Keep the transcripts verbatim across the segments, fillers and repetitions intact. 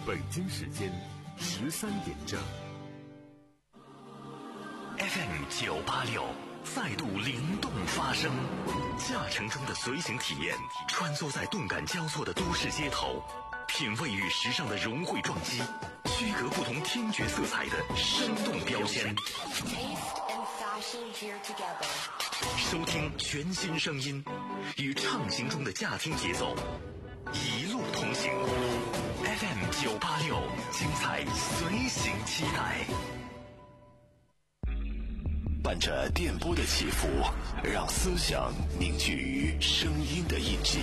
北京时间十三点整。 F M 九八六再度灵动发声，驾乘中的随行体验，穿梭在动感交错的都市街头，品味与时尚的融汇撞击，区隔不同听觉色彩的生动标签。收听全新声音，与畅行中的驾听节奏，一路同行。F M 九八六，精彩随行期待。 伴着电波的起伏，让思想凝聚于声音的印记，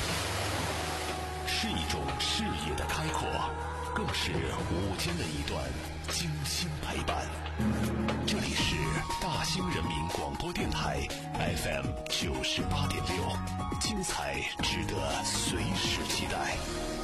是一种视野的开阔，更是午间的一段精心陪伴。这里是大兴人民广播电台 F M 九十八点六，精彩值得随时期待。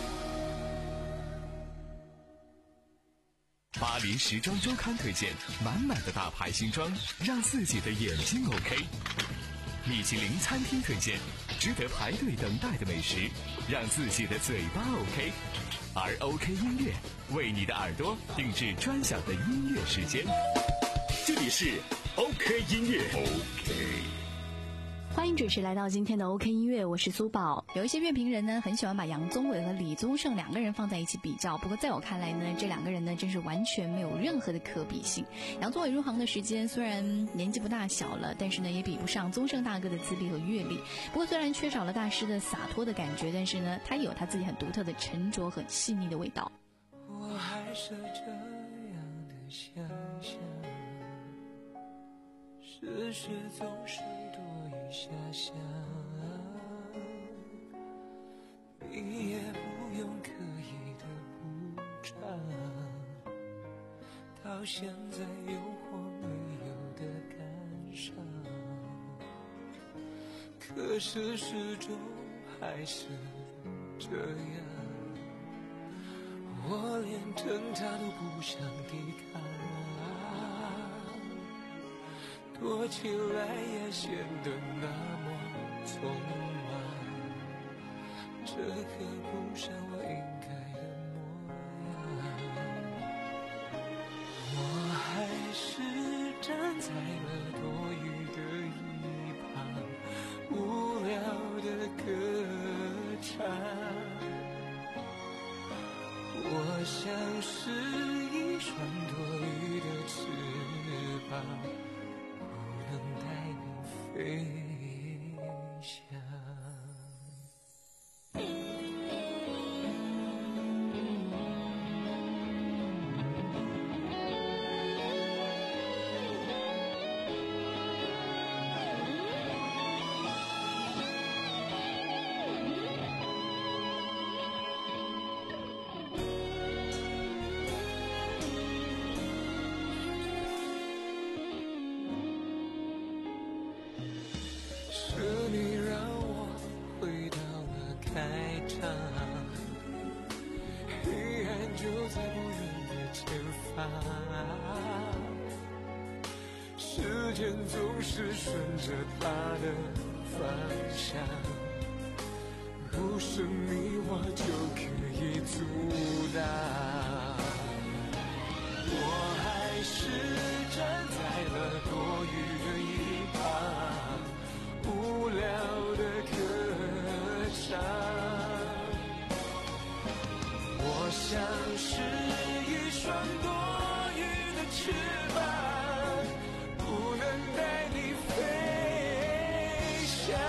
巴黎时装周刊推荐满满的大牌新装，让自己的眼睛 OK。米其林餐厅推荐值得排队等待的美食，让自己的嘴巴 OK。而 OK 音乐为你的耳朵定制专享的音乐时间。这里是 OK 音乐 OK。 欢迎准时来到今天的 OK 音乐，我是苏宝。 有一些乐评人呢，很喜欢把杨宗纬和李宗盛两个人放在一起比较，不过在我看来呢，这两个人呢，真是完全没有任何的可比性。杨宗纬入行的时间虽然年纪不大小了，但是呢，也比不上宗盛大哥的资历和阅历。不过虽然缺少了大师的洒脱的感觉，但是呢，他也有他自己很独特的沉着和细腻的味道。 我还是这样的想象，事实总是多一遐想，你也不用刻意的补偿，到现在有或没有的感伤，可是始终还是这样，我连挣扎都不想抵抗，躲起来也显得那么匆忙，这可不像我应该的模样。我还是站在了多余的一旁，无聊的歌唱。我像是一双多余的翅膀，不能带你飞翔。是你让我回到了开场，黑暗就在不远的前方，时间总是顺着它的方向，不是你我就可以阻挡。我还是站在了多余的一旁，无聊的歌唱。我像是一双多余的翅膀，不能带你飞翔。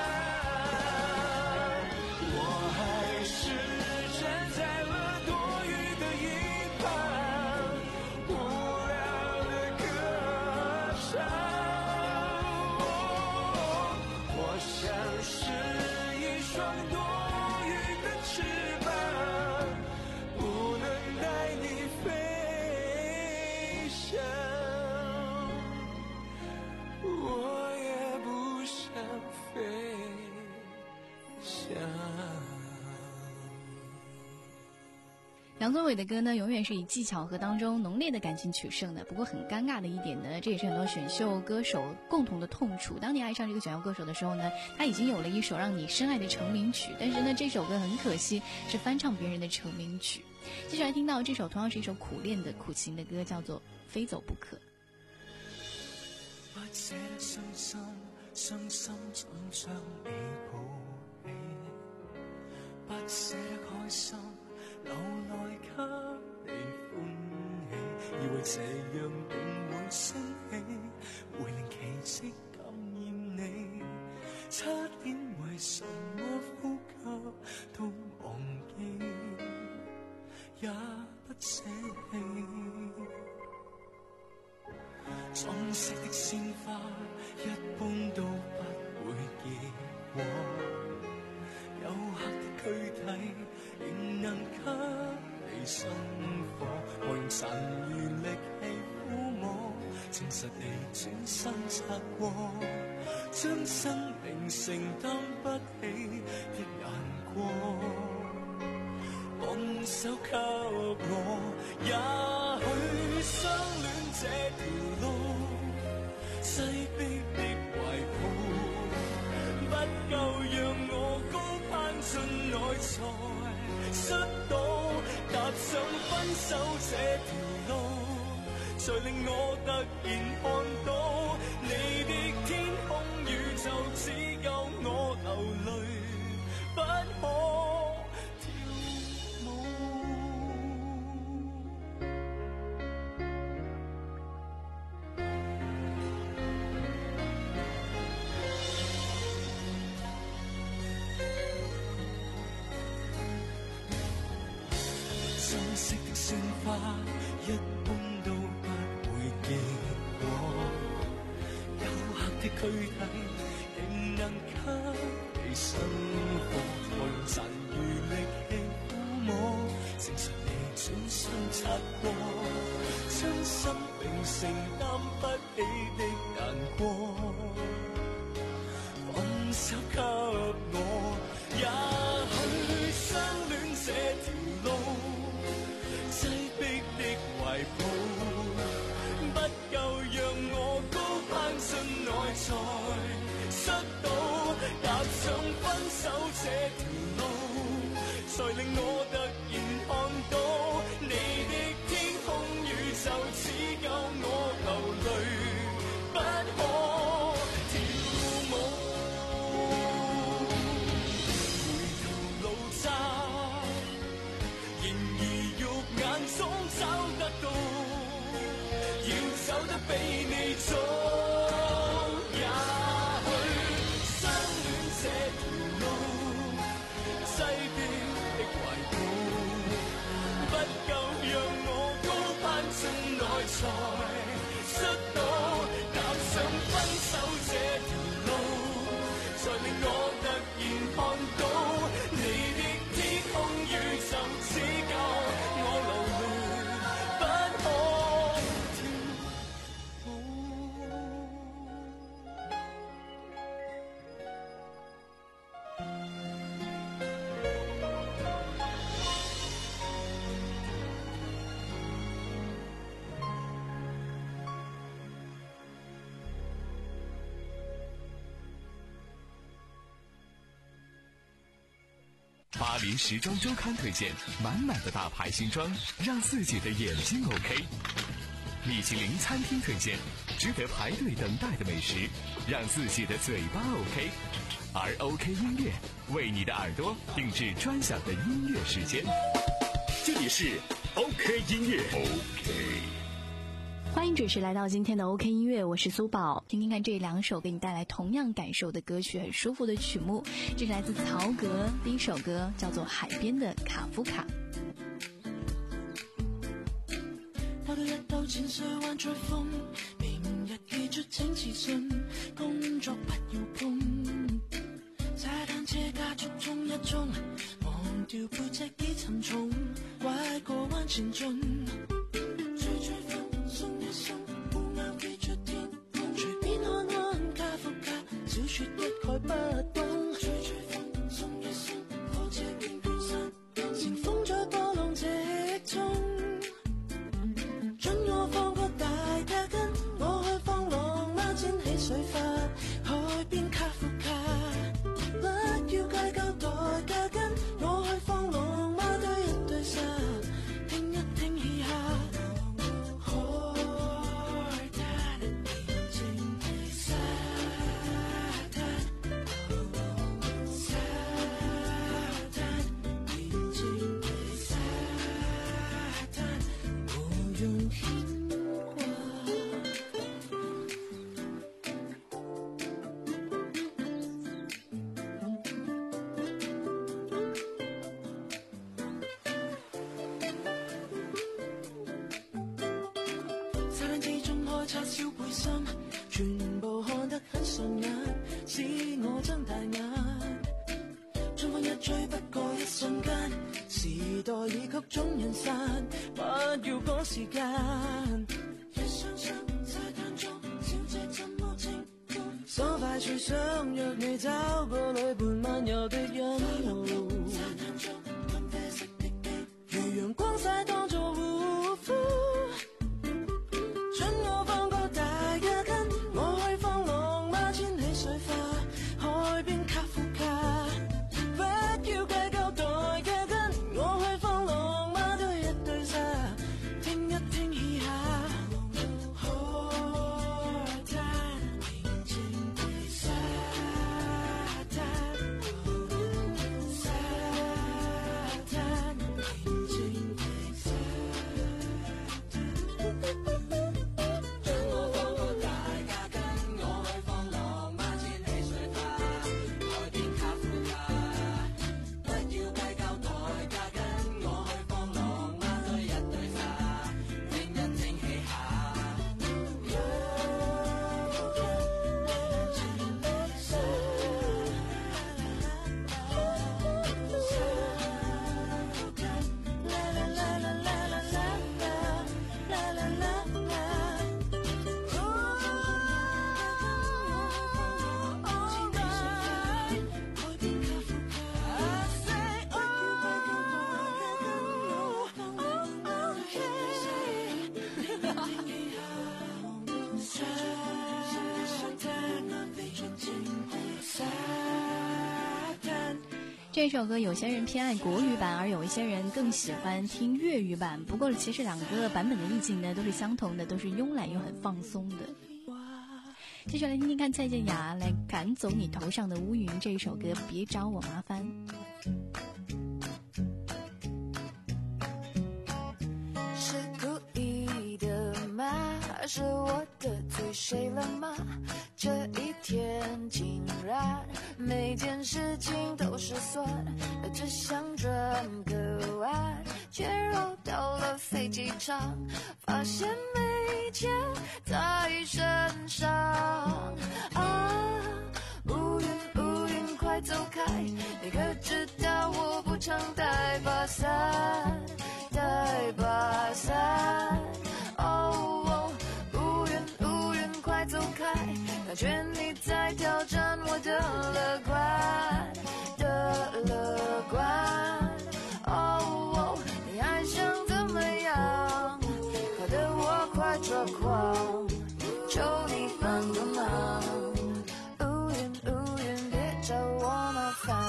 我还是站在了多余的一旁，无聊的歌唱。我像是一双多余的翅膀，不能带你飞翔。 杨宗纬的歌呢，永远是以技巧和当中浓烈的感情取胜的。不过很尴尬的一点呢，这也是很多选秀歌手共同的痛处。当你爱上这个选秀歌手的时候呢，他已经有了一首让你深爱的成名曲，但是呢，这首歌很可惜是翻唱别人的成名曲。接下来听到这首同样是一首苦恋的苦情的歌，叫做《非走不可》。 不捨得傷心，傷心怎將你抱起？不捨得開心，留來給你歡喜。以為這樣定會升起，會令奇蹟感染你。差點為什麼呼吸都忘記，也不捨棄。裝飾的鮮花一般都不會結果，有客的軀體仍能給你生火。我用殘餘力氣撫摸，證實你轉身擦過，將生命承擔不起的難過，放手給我。也許相戀這條路，擠迫的懷抱不夠讓我高攀進內才摔倒，踏上分手這條路，才令我突然看到你的天空宇宙只夠我流淚，不可鮮花一般都不會結果，有客的軀體仍能給你生活。我用殘餘力氣撫摸，證實你轉身擦過，將生命承擔不起的難過，放手給我。也許相戀這條路，擠迫的懷抱不夠讓我高攀進內才摔倒，踏上分手這條路，才令我突然看到你的天空宇宙只夠我流淚，不可跳舞。回頭路窄，然而肉眼中找得到，要走得比你早。也許相戀這條路，擠迫的懷抱不夠讓我高攀進內才摔倒，踏上分手這條路，才令我突然看到你的天空宇宙只夠我流淚，不可跳舞。 巴黎时装周刊推荐满满的大牌新装，让自己的眼睛 OK。米其林餐厅推荐值得排队等待的美食，让自己的嘴巴 OK。而 OK 音乐为你的耳朵定制专享的音乐时间。 这里是 OK 音乐 OK。 欢迎准时来到今天的 OK 音乐，我是苏宝。 听听看这两首给你带来同样感受的歌曲，很舒服的曲目。这是来自曹格第一首歌，叫做《海边的卡夫卡》。 跑到一兜淺水灣追風，明日記住請自信，工作不要碰。踩單車加速衝一衝，忘掉背脊幾沉重，拐個彎前進。吹吹風，鬆一鬆，烏鴉飛出天空，隨便看看卡夫卡，小說一概不懂。吹吹風，鬆一鬆，火車邊緣山，乘風在波浪直炸彈之中開叉燒背心，全部看得很順眼，使我睜大眼。春風一吹不過一瞬間，時代已給眾人散，不要趕時間。一雙雙沙灘中，小姐怎麼稱呼？所快處想約你找個女伴漫遊的人路。沙灘中咖啡色的地，如陽光曬當作護膚。准我放個大家跟，我去放浪馬千里水花，海邊卡夫卡。不要計較代價跟，我去放浪馬都一對沙，聽一聽以下。 这首歌有些人偏爱国语版，而有一些人更喜欢听粤语版。不过其实两个版本的意境呢都是相同的，都是慵懒又很放松的。接下来听听看蔡健雅来赶走你头上的乌云这一首歌，别找我麻烦。 是故意的吗？是我得罪谁了吗？这一天竟然每件事情都失算，只想转个弯，却绕到了飞机场，发现没钱在身上。啊，乌云乌云快走开，你可知道我不常带把伞，带把伞。哦，乌云乌云快走开，感觉你在挑战我的乐观的乐观。哦，你还想怎么样？搞得我快抓狂，求你帮个忙。乌云乌云别找我麻烦。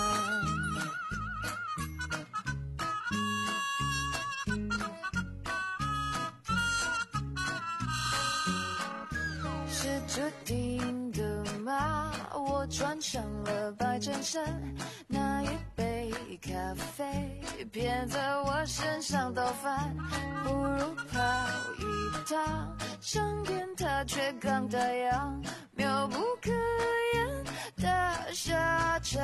是注定的吗？我穿上了白衬衫，那一杯咖啡偏在我身上倒翻，不如跑一趟，上天它却刚打烊，妙不可言的下场。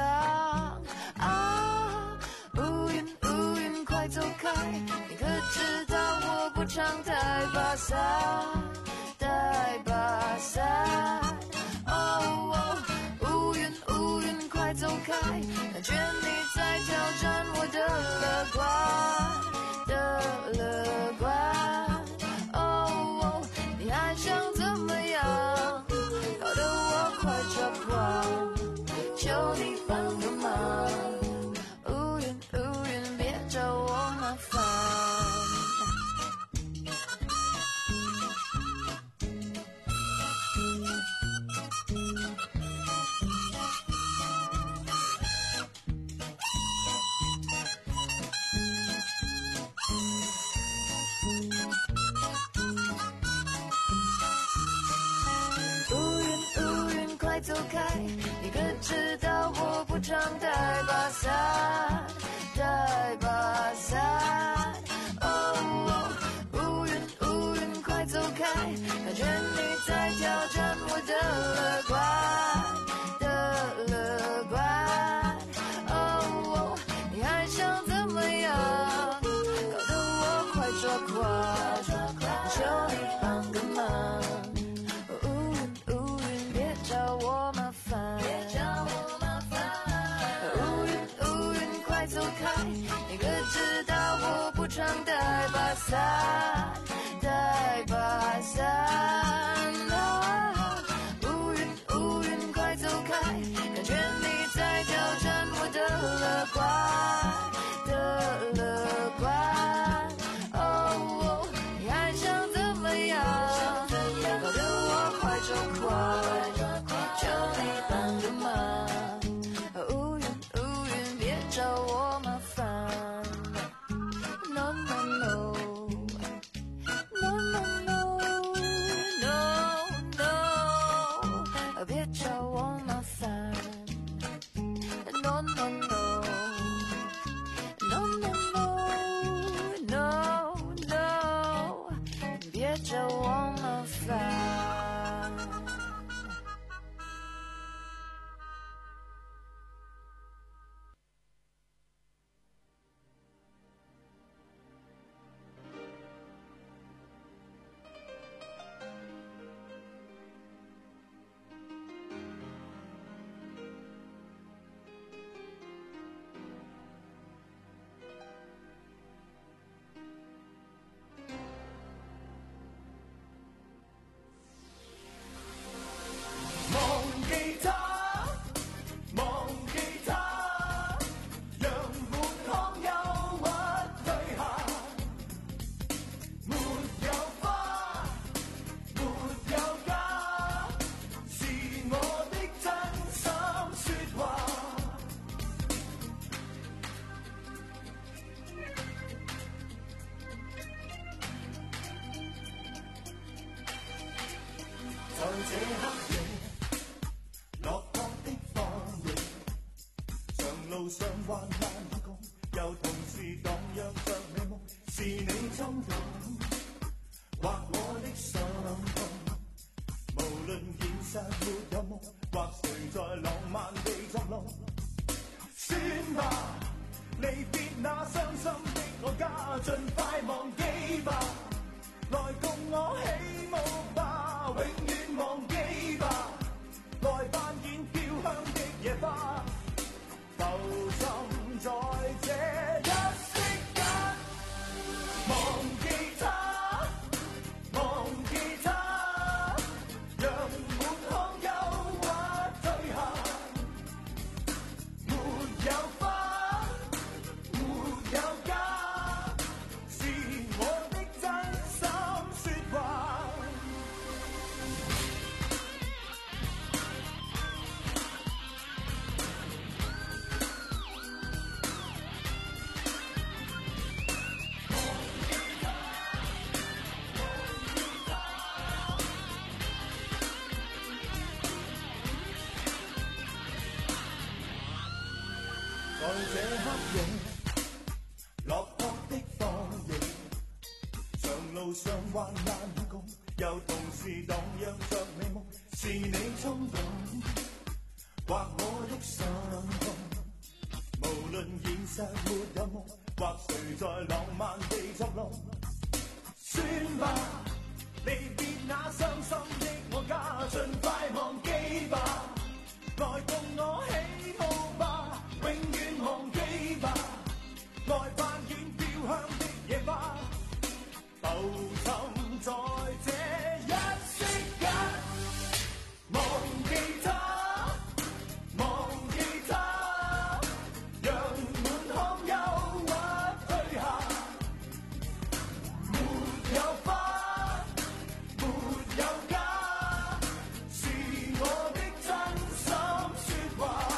啊，乌云乌云快走开，你可知道我不常带把伞，带把伞。哦，乌云乌云快走开，感觉你在挑战我的乐观的乐观。哦，你还想怎么样？搞得我快抓狂，求你帮个忙。乌云乌云别找我麻烦。走开，你可知道我不常带把伞，带把伞。哦，乌云乌云快走开，感觉你在挑战我的乐观的乐观。哦，你还想怎么样？搞得我快抓狂，求你帮个忙。 伞，带把伞。啊，乌云乌云快走开，感觉你在挑战我的乐观的乐观。哦，你还想怎么样？搞得我快抓狂，求你帮个忙。乌云乌云别找我麻烦。No no no no no no no no， 别找我麻烦。No no no no no no no， 别找我麻烦。 在這黑夜，落魄的放映，長路上患難與共，又同時蕩漾着美夢，是你衝動，或我的傷痛。無論現實沒有夢，或誰在浪漫地作弄，算吧，離別那傷心的我家，盡快忘記吧，來共我起舞吧，永遠忘記吧，來扮演飄香的野花，浮沉在這一息間，忘記他，忘記他，讓滿腔憂鬱退下，沒有花，沒有家，是我的真心說話。在這黑夜，落魄的放映，長路上患難與共，又同時蕩漾着美夢，是你衝動，或我的傷痛。無論現實沒有夢，或誰在浪漫地作弄，算吧，離別那傷心的我家，盡快忘記吧，來共我起舞吧，永遠忘記吧，來扮演飄香的野花，浮沉在這一息間，忘記他，忘記他，讓滿腔憂鬱退下，沒有花，沒有家，是我的真心說話。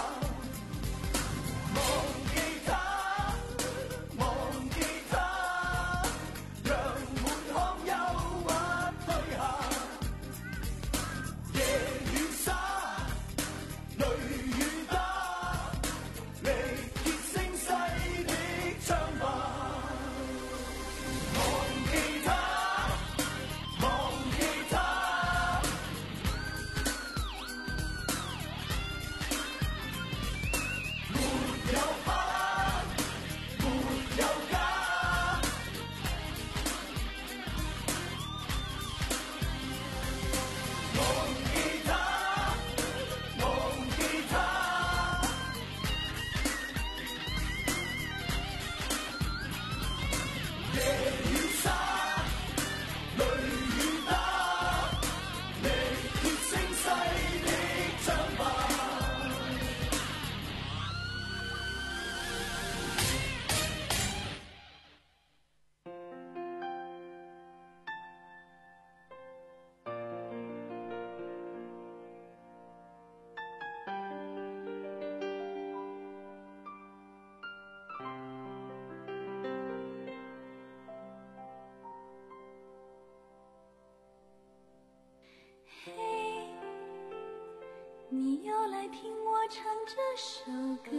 听我唱这首歌，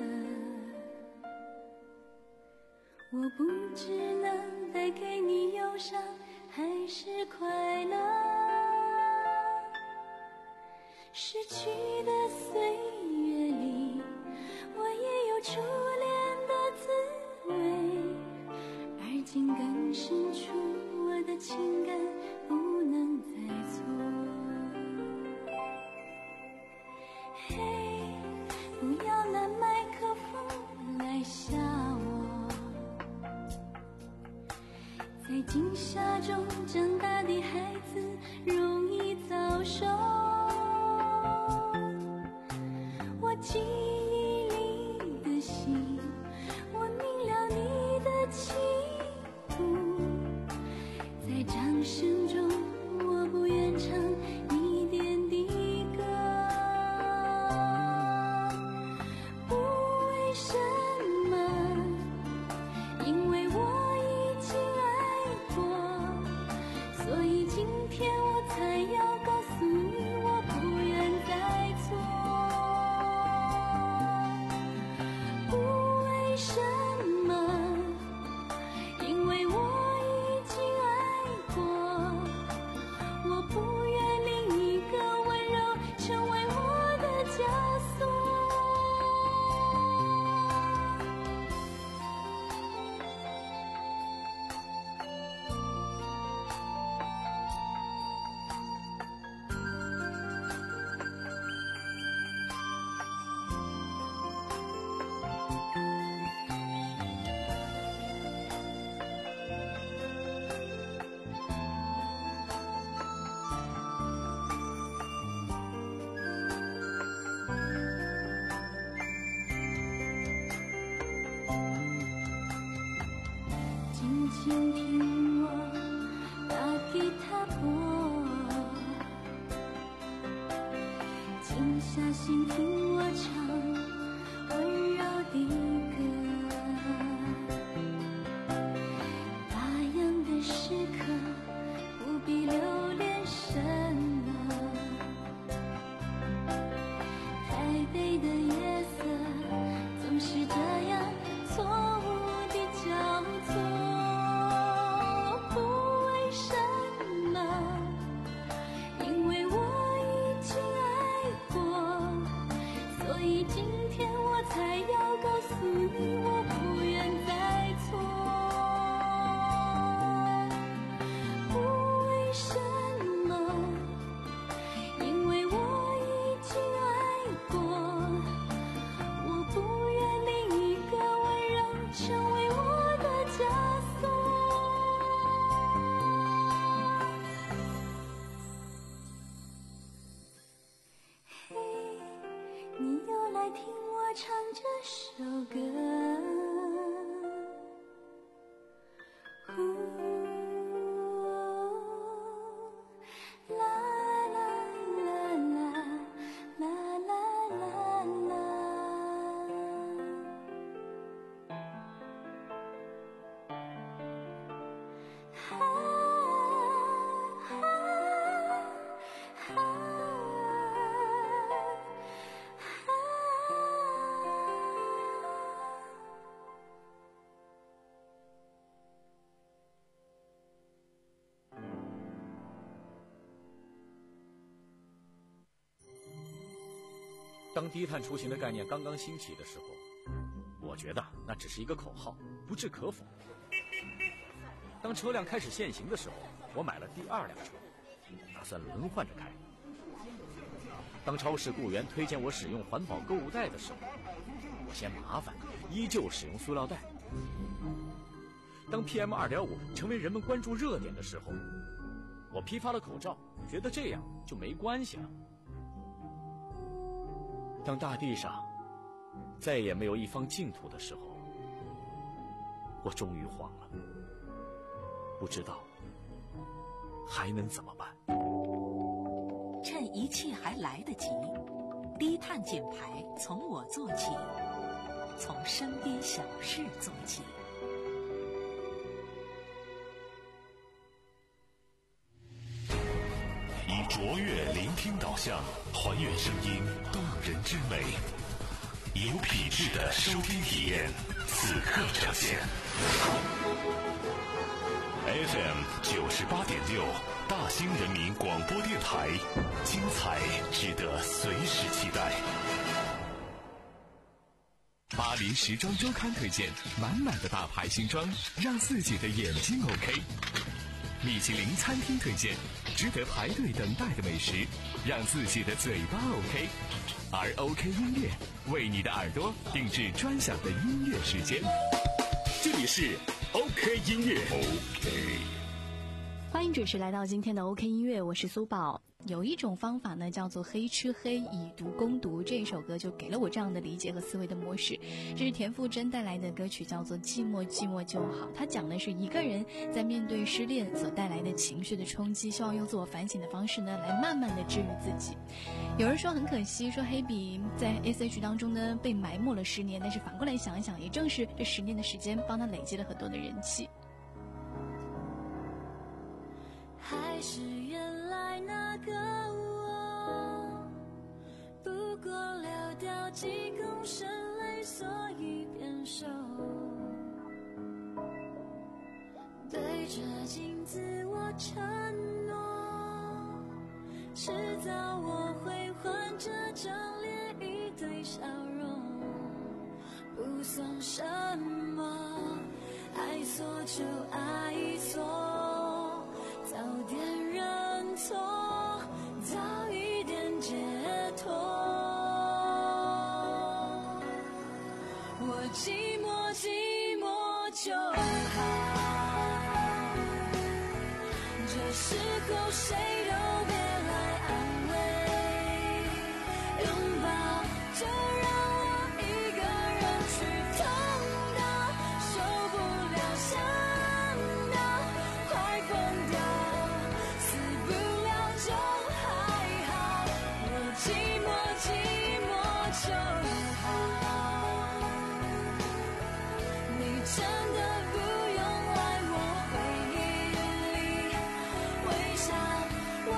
我不知能带给你忧伤还是快乐。逝去的岁月里，我也有初恋的滋味，而今更深处我的情感不能再错。嘿，不要拿麦克风来吓我，在惊吓中长大的孩子容易早熟。我记忆里的心，我明了你的企图，在掌声中我不愿唱一点的歌。不为什么，因为我已经爱过，所以今天我才要告诉你，我不愿再错。不为什么，因为我已经爱过，我不愿另一个温柔成为我的枷锁。静静听我打吉他拨，静下心听我唱温柔的歌。发秧的时刻不必留恋什么，台北的夜色总是这样错误的交错。不为什么，因为我已经爱过，所以今天我才要告诉你，我不愿再错。不为什么，因为我已经爱过，我不愿另一个温柔成为我的枷锁。嘿，你又来听我唱这首歌，呼，啦啦啦啦啦啦啦啦。啊啊啊啊当低碳出行的概念刚刚兴起的时候，我觉得那只是一个口号，不置可否。当车辆开始限行的时候，我买了第二辆车，打算轮换着开。当超市雇员推荐我使用环保购物袋的时候，我嫌麻烦，依旧使用塑料袋。当 P M 二点五 成为人们关注热点的时候，我批发了口罩，觉得这样就没关系了。当大地上再也没有一方净土的时候，我终于慌了，不知道还能怎么办。 趁一切还来得及，低碳减排从我做起，从身边小事做起。 以卓越聆听导向，还原声音动人之美，有品质的收听体验，此刻呈现。F M 九十八点六，大兴人民广播电台，精彩值得随时期待。 巴黎时装周刊推荐，满满的大牌新装，让自己的眼睛 OK。米其林餐厅推荐，值得排队等待的美食，让自己的嘴巴 OK。而 OK 音乐为你的耳朵定制专享的音乐时间。这里是 OK 音乐 OK。 欢迎准时来到今天的 OK 音乐，我是苏宝。有一种方法呢，叫做黑吃黑，以毒攻毒。这一首歌就给了我这样的理解和思维的模式。这是田馥甄带来的歌曲，叫做《寂寞寂寞就好》。它讲的是一个人在面对失恋所带来的情绪的冲击，希望用自我反省的方式呢，来慢慢的治愈自己。有人说很可惜，说黑笔在 S H 当中呢被埋没了十年，但是反过来想一想，也正是这十年的时间帮他累积了很多的人气。 还是原来那个我，不过流掉几公升泪，所以变瘦。对着镜子我承诺，迟早我会还这张脸一堆笑容，不算什么，爱错就爱错，早点认错，早一点解脱。我寂寞寂寞就好，这时候谁都别来安慰，拥抱就让我一个人去痛到受不了，想到快疯掉，死不了就还好，我寂寞寂寞就好，你真的不用来我回忆里微笑，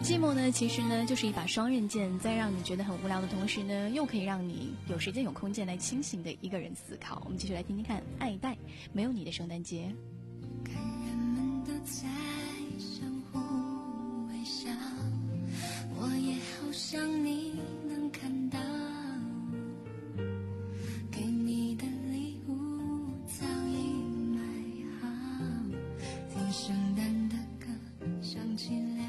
寂寞呢，其实呢就是一把双刃剑，在让你觉得很无聊的同时呢，又可以让你有时间有空间来清醒的一个人思考。我们继续来听听看，爱戴没有你的圣诞节。 看人们都在相互微笑，我也好想你能看到，给你的礼物早已买好，听圣诞的歌响起了，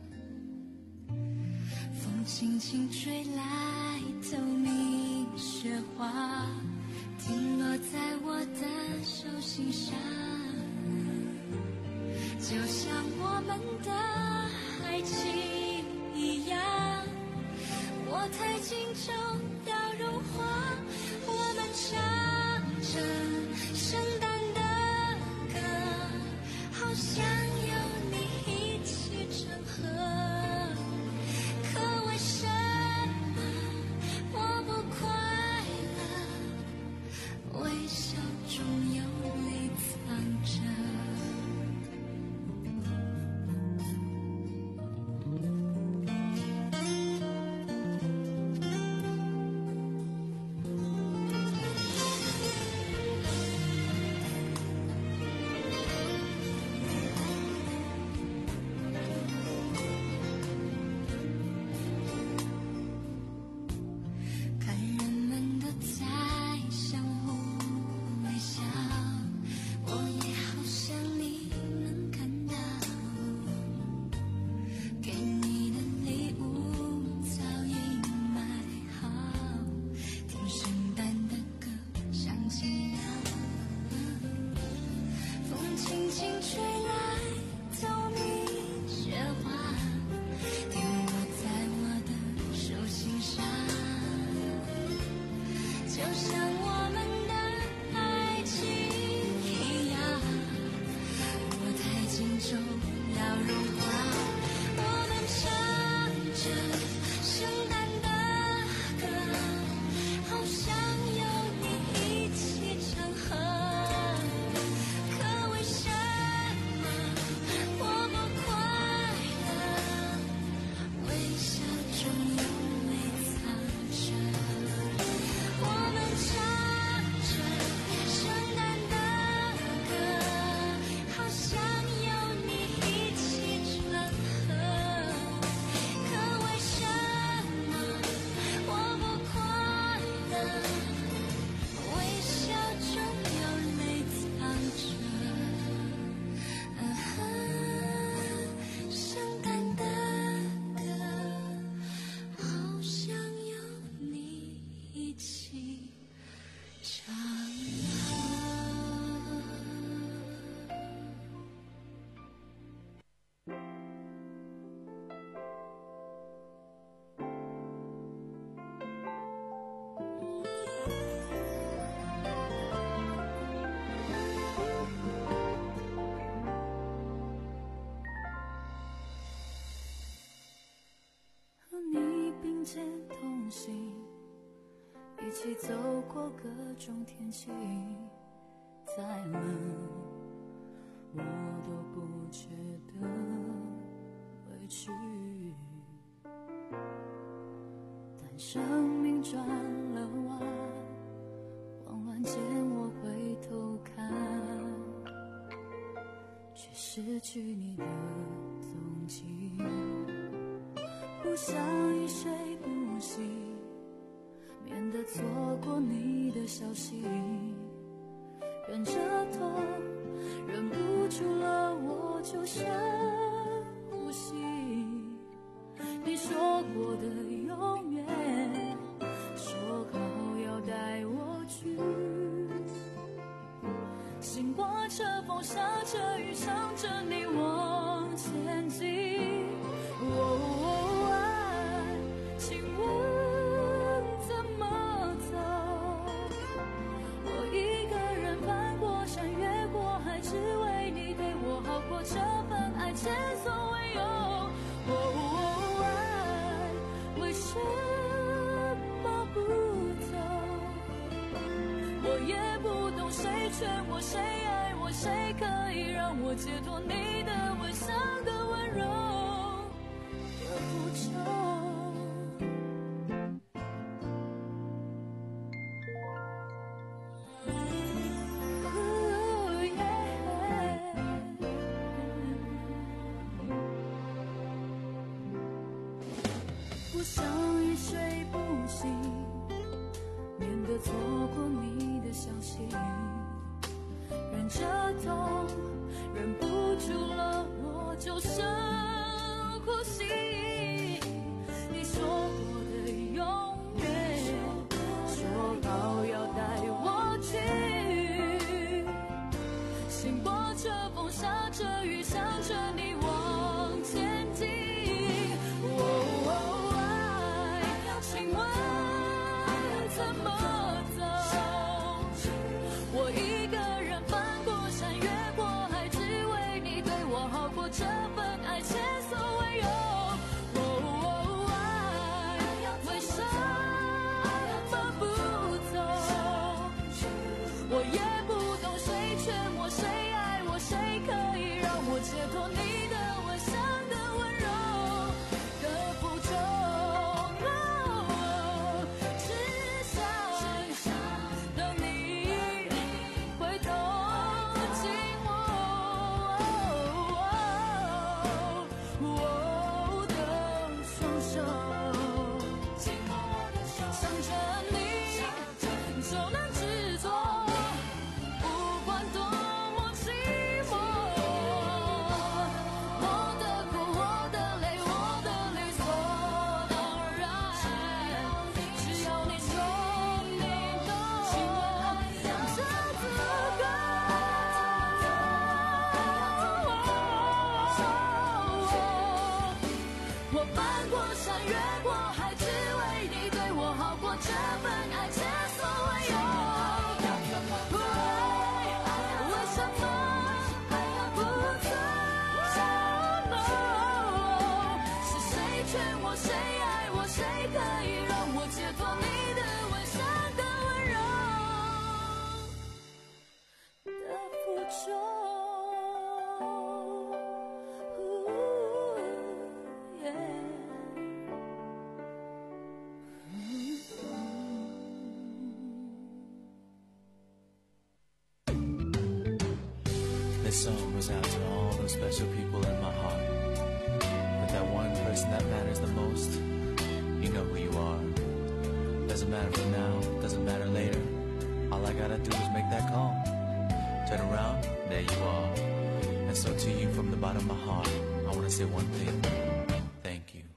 风轻轻吹来透明雪花，停落在我的手心上，就像我们的爱情一样，我太紧就要融化，我们唱着圣诞的歌，好想有你一起唱和，可为什么我不快乐，微笑中有泪藏着。 同行，一起走过各种天气，再冷我都不觉得委屈。但生命转了弯，慌乱间我回头看，却失去你的踪迹。不想一睡不醒，免得错过你的消息，忍着痛，忍不住了我就深呼吸。你说过的永远，说好要带我去，心刮着风，下着雨，唱着你往前进。哦，爱，请问怎么走？我一个人翻过山，越过海，只为你对我好过，这份爱前所未有。哦，爱，为什么不走？我也不懂，谁劝我，谁爱我，谁可以让我解脱你的微笑的温柔。 过你的消息，忍着痛，忍不住了，我就深呼吸。你说过的永远，说好要带我去，心拨着风，下着雨，想着你往前进。哦哦，爱，请问怎么走？我一个人翻过山，越过海，只为你对我好过，这份爱前所未有。哦哦，爱，为什么不走？我也不懂谁劝我，谁爱我，谁可以让我解脱你的吻香的温柔的负重。哦，只想等你回头紧握我的双手，想着你就能执着，不管多么寂寞。我的苦，我的泪，我的理所当然，只要你说你懂，这足够。我翻过山，越过海，只为你对我好过，这份爱前所未有。为什么不走？是谁劝我，谁爱我，谁可以让我解脱你的吻香的温柔的负重。 This song goes out to all those special people in my heart. But that one person that matters the most, you know who you are. Doesn't matter for now, doesn't matter later. All I gotta do is make that call. Turn around, there you are. And so to you from the bottom of my heart, I wanna say one thing. Thank you.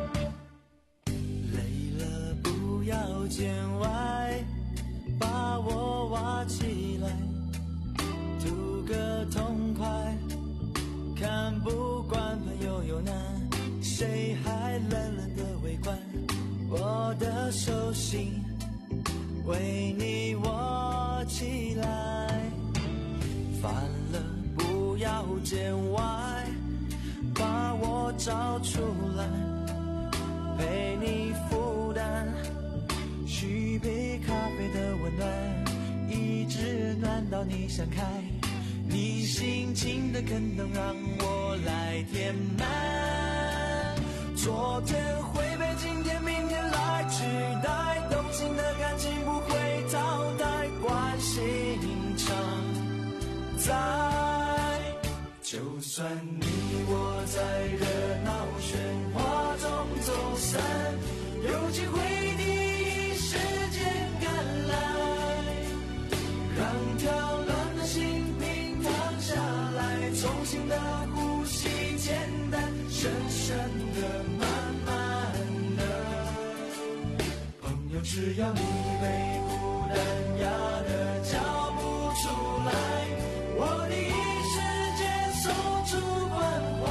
累了不要见外，把我挖起来，图个痛快。看不惯朋友有难，谁还冷冷的围观？我的手心为你握起来。烦了不要见外，把我找出来，陪你负担，续杯咖啡的温暖，一直暖到你想开，你心情的坑洞让我来填满。昨天会被今天明天来取代，动心的感情不会淘汰，关心常在。就算你我在热闹喧哗中走散，有机会第一时间赶来，让跳乱的心平躺下来，重新的呼吸，简单深深的慢慢的。朋友，只要你被孤单压得叫不出来，我第一时间送出关怀，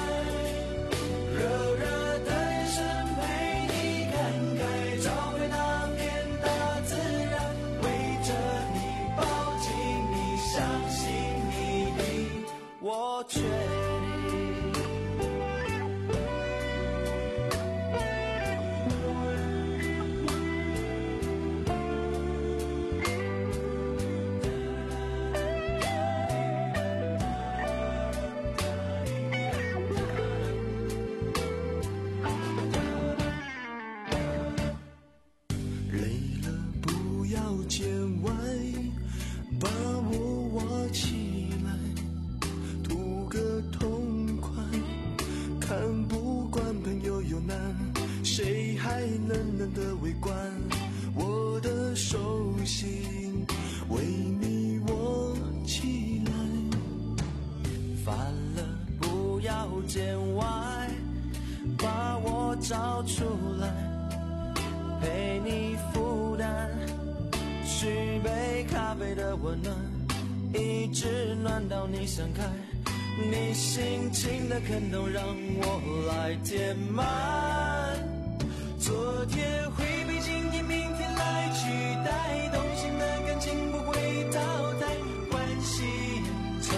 热热的眼神陪你看开，找回那片大自然，围着你抱紧你，相信你的我确定。谁还冷冷的围观我的手心？ 冒出来，陪你负担，续杯咖啡的温暖，一直暖到你想开，你心情的坑洞让我来填满。昨天会被今天明天来取代，动心的感情不会淘汰，关系常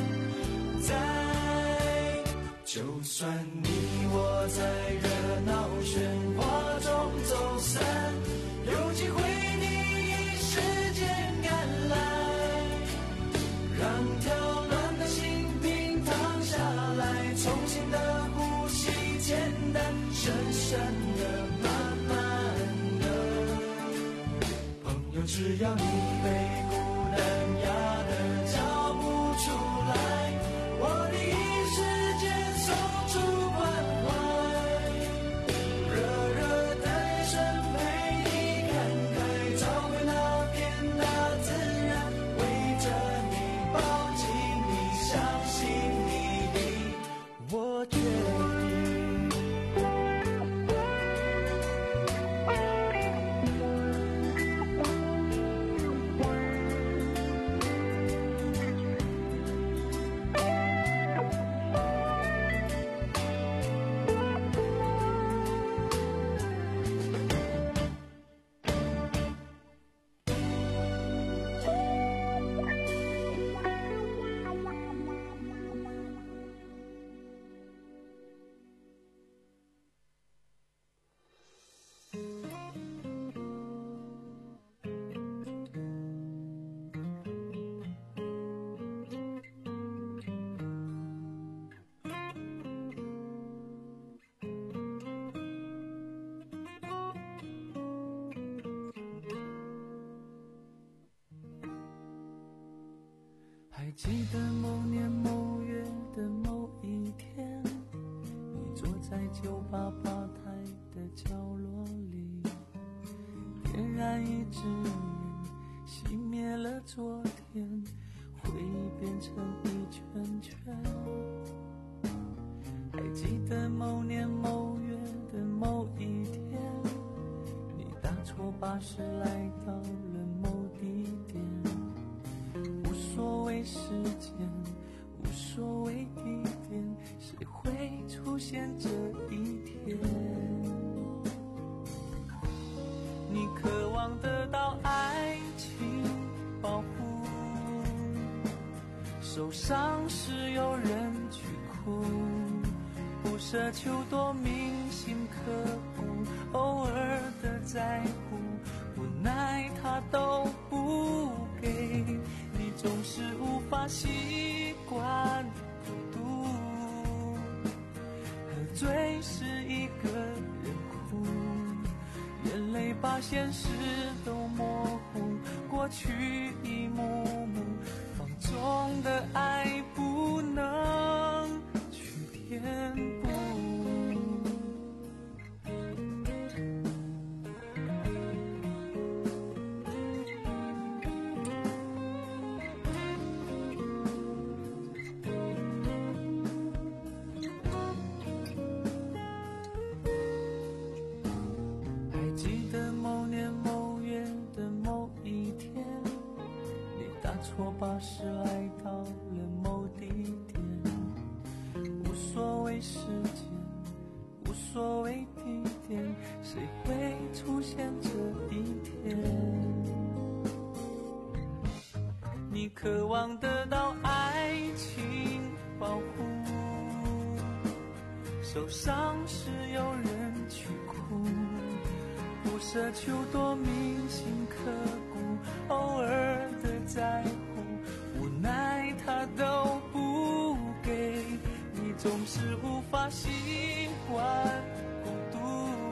在。就算你我在热闹喧哗中走散，有机会你一时间赶来，让跳乱的心平躺下来，重新的呼吸，简单深深的慢慢的。朋友，只要你被孤单压得叫不出来，我第一时间送出关怀，热热的眼神陪你看开，找回那片大自然，围着你抱紧你，相信你比我决定。还记得某年某月的某一天，你坐在酒吧吧台的角落里，点燃一支烟，熄灭了昨天，回忆变成一圈圈。还记得某年某月的某一天，你搭错巴士来到了某地点，无所谓时间，无所谓地点，谁会出现这一天？你渴望得到爱情保护，受伤时有人去哭，不奢求多铭心刻骨，偶尔的在乎，无奈他都不给，你总是无法习惯孤独，喝醉是一个人哭，眼泪把现实都模糊，过去一幕幕，放纵的爱不能去填补。坐巴士来到了某地点，无所谓时间，无所谓地点，谁会出现这一天？你渴望得到爱情保护，受伤时有人去哭，不奢求多铭心刻骨，偶尔的在乎，无奈他都不给，你总是无法习惯孤独，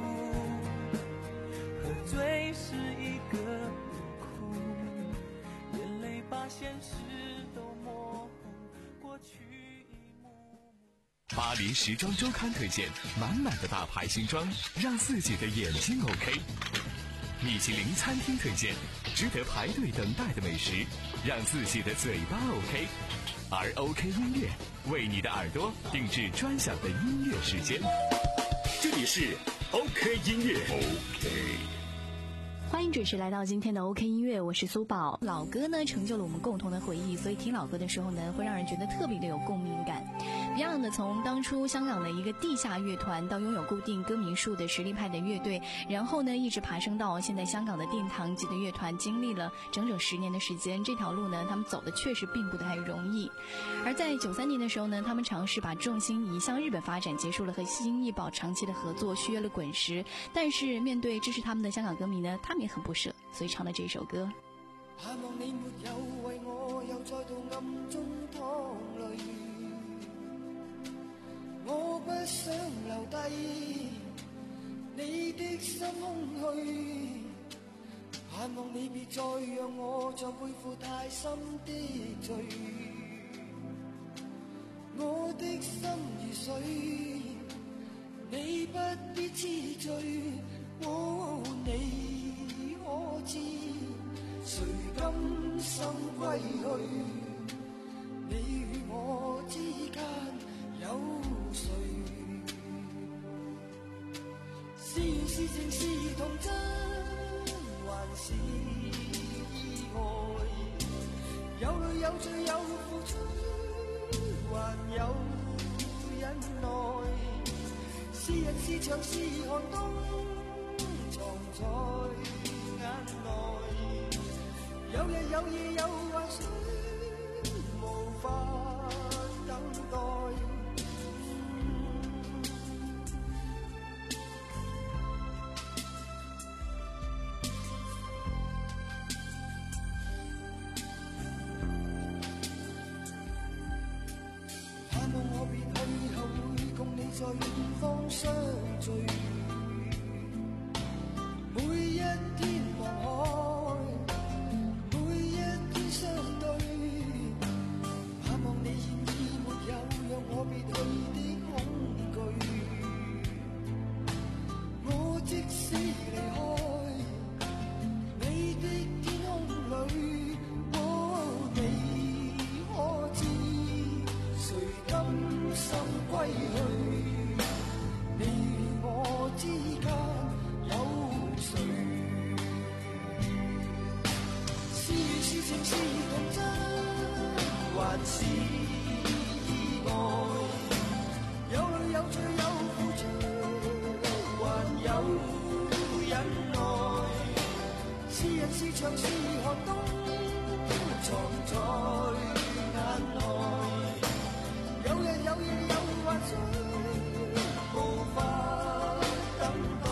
喝醉是一个人哭，眼泪把现实都模糊，过去一幕幕。 巴黎时装周刊推荐满满的大牌新装，让自己的眼睛 OK。米其林餐厅推荐值得排队等待的美食，让自己的嘴巴 OK。而 OK 音乐为你的耳朵定制专享的音乐时间。 这里是 OK 音乐 OK。 欢迎准时来到今天的 OK 音乐，我是苏宝。老歌呢成就了我们共同的回忆，所以听老歌的时候呢，会让人觉得特别的有共鸣感。Beyond 呢，从当初香港的一个地下乐团，到拥有固定歌迷数的实力派的乐队，然后呢一直爬升到现在香港的殿堂级的乐团，经历了整整十年的时间。这条路呢，他们走的确实并不太容易。而在九三年的时候呢，他们尝试把重心移向日本发展，结束了和新艺宝长期的合作，续约了滚石。但是面对支持他们的香港歌迷呢，他们也很不舍，所以唱了这首歌。 盼望你沒有為我又再度暗中淌淚，我不想留低你的心空虛，盼望你別再讓我再背負太深的罪，我的心如水，你不必痴醉，哦，你可知誰甘心歸去？你與我之間有誰？是緣是情是童真，還是意外？有淚有罪有付出，還有忍耐。是人是牆是寒冬，藏在眼內。有日有夜有幻想，無法等待。盼望我別去後會共你在遠方相聚，每一天望海，每一天相對，盼望你現已沒有讓我別去的恐懼。我即使離開你的天空裏，哦，你可知誰甘心歸去？你與我之間有誰？是緣是情是童真，還是意外？有淚有罪有付出，還有忍耐。是人是牆是寒冬，藏在眼內。有日有夜有幻想，無法等待。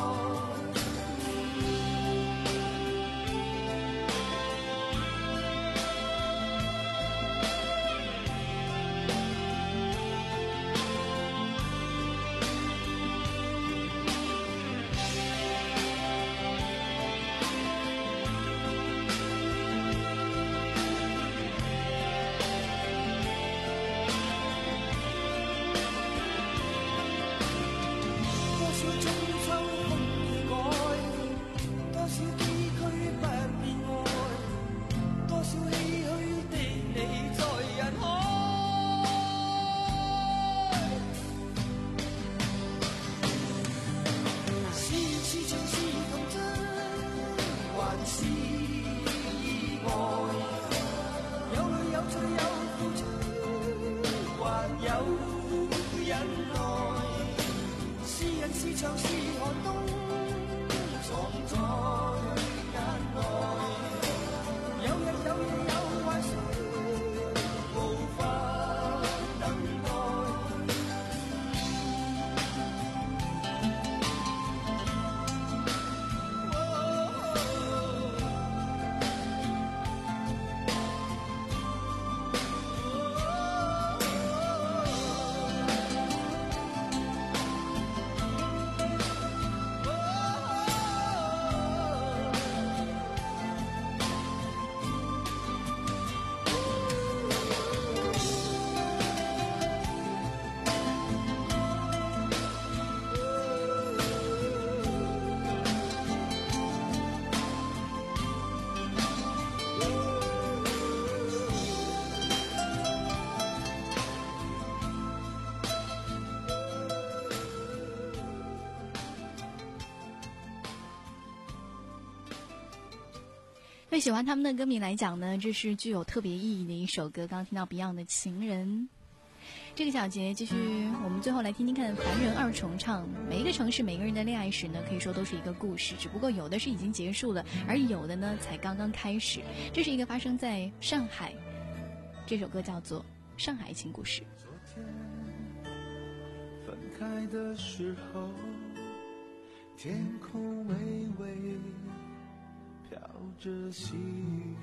对喜欢他们的歌迷来讲呢，这是具有特别意义的一首歌。刚刚听到 Beyond 的《情人》，这个小节继续，我们最后来听听看凡人二重唱。每一个城市每个人的恋爱史呢，可以说都是一个故事，只不过有的是已经结束了，而有的呢才刚刚开始。这是一个发生在上海，这首歌叫做《上海情故事》。 昨天分开的时候，天空微微飘着细雨，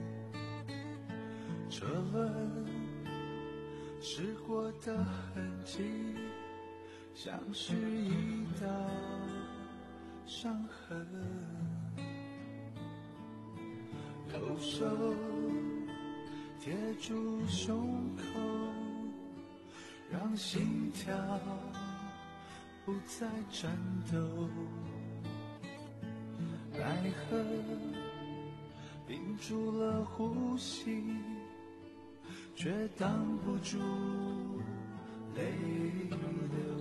车轮驶过的痕迹，像是一道伤痕。右手贴住胸口，让心跳不再颤抖。奈何屏住了呼吸，却挡不住泪流。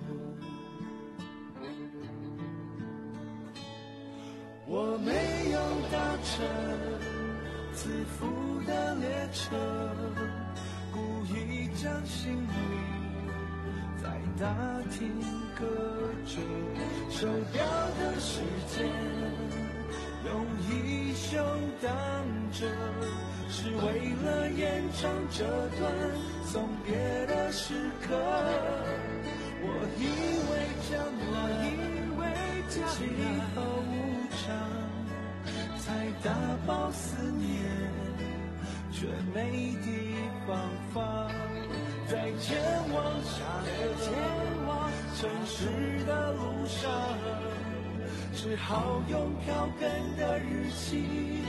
我没有搭乘自负的列车，故意将心里在大厅搁着，手表的时间用衣袖挡着，是为了延长这段送别的时刻。我以为将来以为今后无常，才打包思念，却没地方放。在前往下个前往城市的路上，只好用票根的日期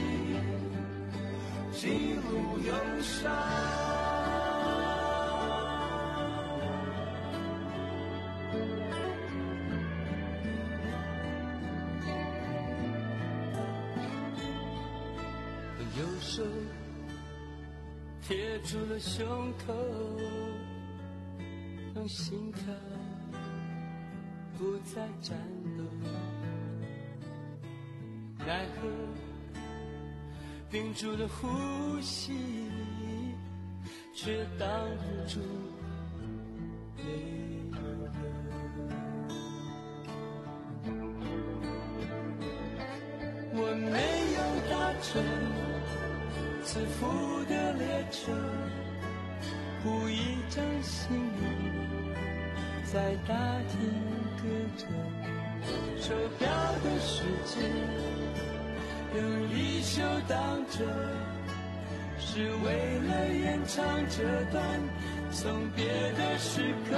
记录忧伤。右手贴住了胸口，让心跳不再颤抖。奈何屏住了呼吸，却挡不住泪流。我没有搭乘自负的列车，故意将心里在大厅搁着，手表的时间用衣袖挡着，是为了延长这段送别的时刻。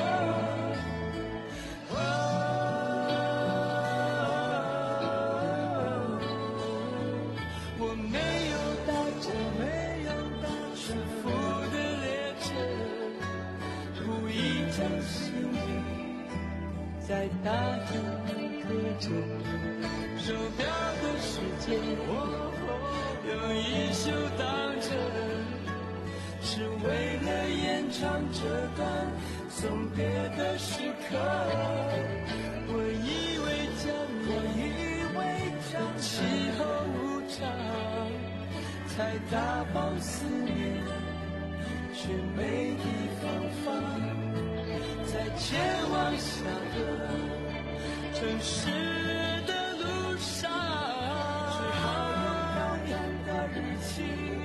我没有搭乘没有搭乘负的列车，故意将心里在大厅搁着，手表的时间用衣袖挡着，是为了延长这段送别的时刻。我以为将我以为将气候无常，才打包思念，却没地方放。在前往下个城市的路上，只好用漂亮的日期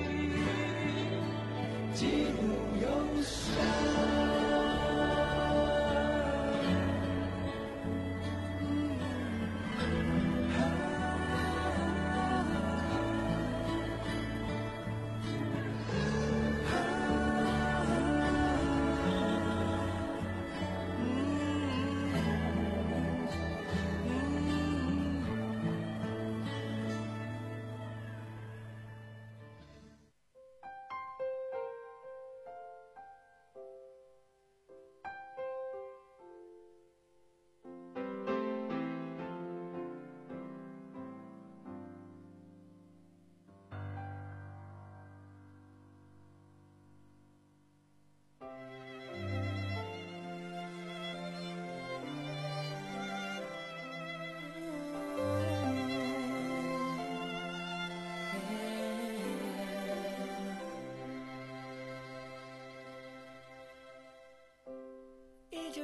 记录忧伤。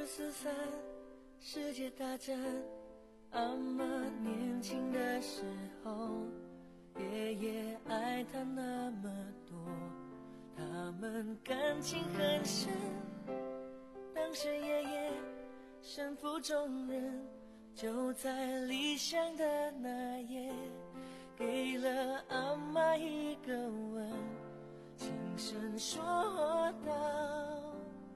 四三世界大战，阿嬷年轻的时候，爷爷爱她那么多，他们感情很深。当时爷爷身负重任，就在离乡的那夜，给了阿嬷一个吻，轻声说道：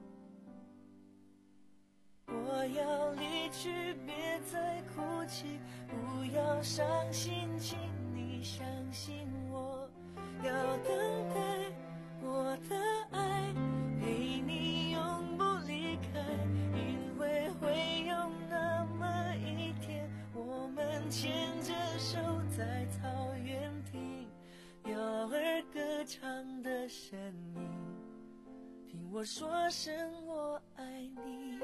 我要离去，别再哭泣，不要伤心，请你相信我，要等待我的爱陪你永不离开，因为会有那么一天，我们牵着手在草原听鸟儿歌唱的声音，听我说声我爱你。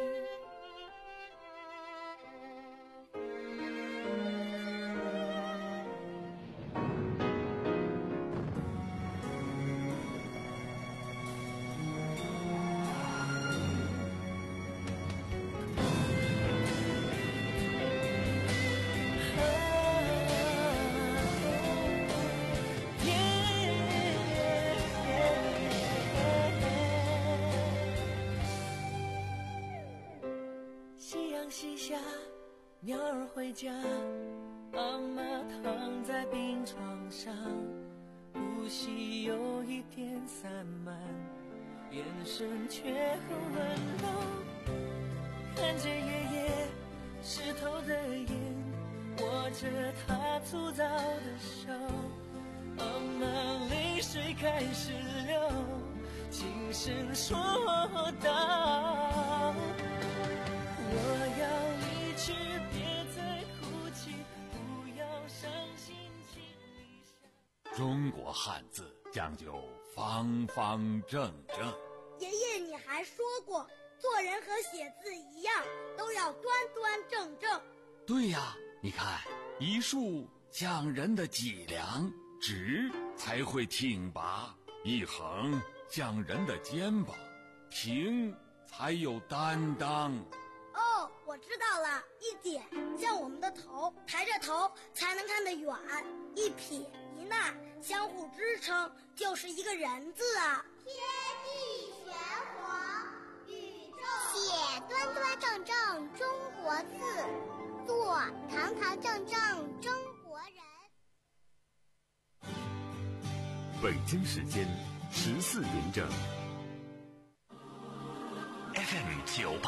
西下，鸟儿回家，阿嬷躺在病床上，呼吸有一点散漫，眼神却很温柔。看着爷爷湿透的眼，握着他粗糙的手，阿嬷泪水开始流，轻声说道：我要离去，别再哭泣，不要伤心，请你相中国汉字讲究方方正正。 爷爷，你还说过，做人和写字一样，都要端端正正。 对呀，你看，一竖像人的脊梁，直才会挺拔；一横像人的肩膀，平才有担当。 哦，我知道了，一点像我们的头，抬着头才能看得远；一撇一捺相互支撑，就是一个人字啊。 天地玄黄，宇宙写端端正正中国字，做堂堂正正中国人。 北京时间十四点整。 F M 九八。